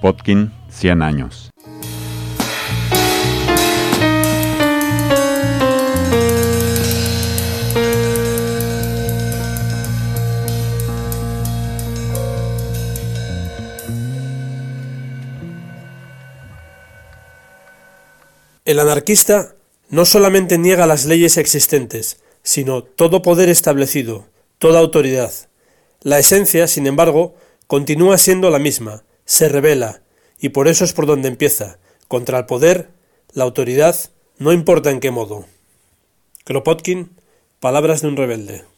Kropotkin, 100 años. El anarquista no solamente niega las leyes existentes, sino todo poder establecido, toda autoridad. La esencia, sin embargo, continúa siendo la misma, se rebela, y por eso es por donde empieza, contra el poder, la autoridad, no importa en qué modo. Kropotkin, palabras de un rebelde.